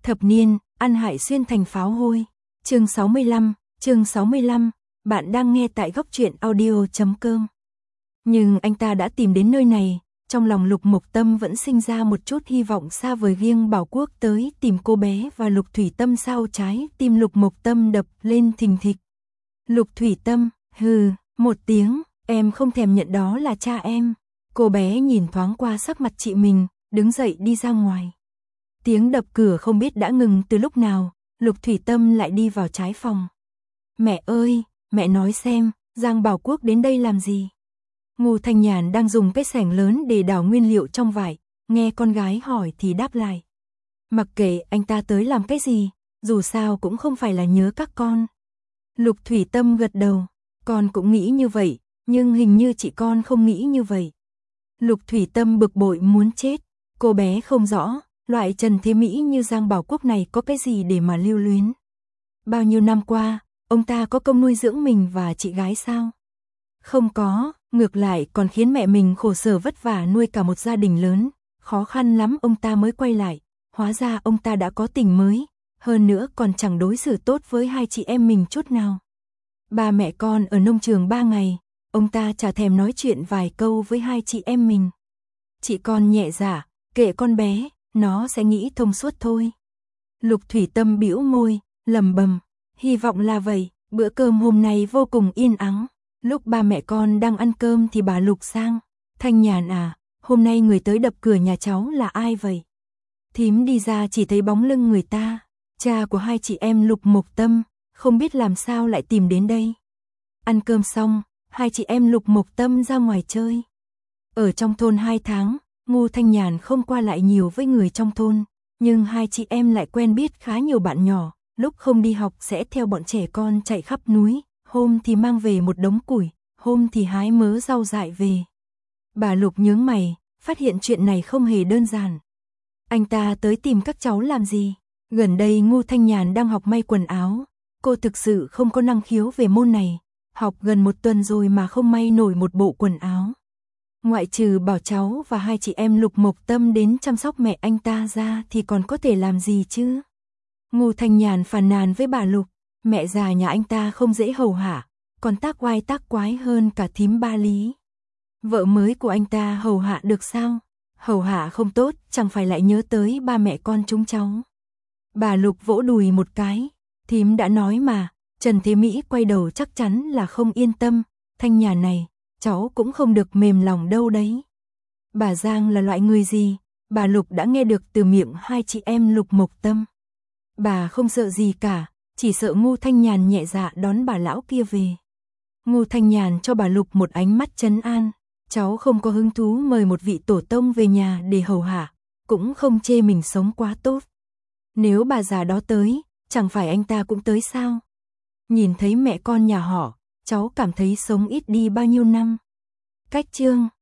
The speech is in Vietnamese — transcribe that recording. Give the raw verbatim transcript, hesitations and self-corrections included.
Thập niên, ăn hại xuyên thành pháo hôi. Chương sáu mươi lăm, chương sáu mươi lăm, bạn đang nghe tại góc truyện audio chấm com. Nhưng anh ta đã tìm đến nơi này, trong lòng Lục Mộc Tâm vẫn sinh ra một chút hy vọng xa vời. Riêng Bảo Quốc tới tìm cô bé và Lục Thủy Tâm sao trái tim Lục Mộc Tâm đập lên thình thịch. Lục Thủy Tâm, hừ, một tiếng, em không thèm nhận đó là cha em. Cô bé nhìn thoáng qua sắc mặt chị mình, đứng dậy đi ra ngoài. Tiếng đập cửa không biết đã ngừng từ lúc nào, Lục Thủy Tâm lại đi vào trái phòng. Mẹ ơi, mẹ nói xem, Giang Bảo Quốc đến đây làm gì? Ngô Thanh Nhàn đang dùng cái xẻng lớn để đảo nguyên liệu trong vải, nghe con gái hỏi thì đáp lại. Mặc kệ anh ta tới làm cái gì, dù sao cũng không phải là nhớ các con. Lục Thủy Tâm gật đầu, con cũng nghĩ như vậy, nhưng hình như chị con không nghĩ như vậy. Lục Thủy Tâm bực bội muốn chết, cô bé không rõ, loại Trần Thế Mỹ như Giang Bảo Quốc này có cái gì để mà lưu luyến. Bao nhiêu năm qua, ông ta có công nuôi dưỡng mình và chị gái sao? Không có, ngược lại còn khiến mẹ mình khổ sở vất vả nuôi cả một gia đình lớn, khó khăn lắm ông ta mới quay lại, hóa ra ông ta đã có tình mới, hơn nữa còn chẳng đối xử tốt với hai chị em mình chút nào. Ba mẹ con ở nông trường ba ngày, ông ta chả thèm nói chuyện vài câu với hai chị em mình. Chị con nhẹ dạ, kệ con bé, nó sẽ nghĩ thông suốt thôi. Lục Thủy Tâm bĩu môi, lẩm bẩm, hy vọng là vậy. Bữa cơm hôm nay vô cùng yên ắng. Lúc ba mẹ con đang ăn cơm thì bà Lục sang, Thanh Nhàn à, hôm nay người tới đập cửa nhà cháu là ai vậy? Thím đi ra chỉ thấy bóng lưng người ta, cha của hai chị em Lục Mộc Tâm, không biết làm sao lại tìm đến đây. Ăn cơm xong, hai chị em Lục Mộc Tâm ra ngoài chơi. Ở trong thôn hai tháng, Ngô Thanh Nhàn không qua lại nhiều với người trong thôn, nhưng hai chị em lại quen biết khá nhiều bạn nhỏ, lúc không đi học sẽ theo bọn trẻ con chạy khắp núi, hôm thì mang về một đống củi, hôm thì hái mớ rau dại về. Bà Lục nhướng mày, phát hiện chuyện này không hề đơn giản. Anh ta tới tìm các cháu làm gì? Gần đây Ngô Thanh Nhàn đang học may quần áo, cô thực sự không có năng khiếu về môn này, học gần một tuần rồi mà không may nổi một bộ quần áo. Ngoại trừ bảo cháu và hai chị em Lục Mộc Tâm đến chăm sóc mẹ anh ta ra thì còn có thể làm gì chứ? Ngô Thanh Nhàn phàn nàn với bà Lục, mẹ già nhà anh ta không dễ hầu hạ, còn tác oai tác quái hơn cả thím Ba Lý. Vợ mới của anh ta hầu hạ được sao? Hầu hạ không tốt, chẳng phải lại nhớ tới ba mẹ con chúng cháu. Bà Lục vỗ đùi một cái, thím đã nói mà, Trần Thế Mỹ quay đầu chắc chắn là không yên tâm, Thanh Nhàn này, cháu cũng không được mềm lòng đâu đấy. Bà Giang là loại người gì? Bà Lục đã nghe được từ miệng hai chị em Lục Mộc Tâm. Bà không sợ gì cả, chỉ sợ Ngô Thanh Nhàn nhẹ dạ đón bà lão kia về. Ngô Thanh Nhàn cho bà Lục một ánh mắt trấn an, cháu không có hứng thú mời một vị tổ tông về nhà để hầu hạ, cũng không chê mình sống quá tốt. Nếu bà già đó tới, chẳng phải anh ta cũng tới sao? Nhìn thấy mẹ con nhà họ, cháu cảm thấy sống ít đi bao nhiêu năm. Cách chương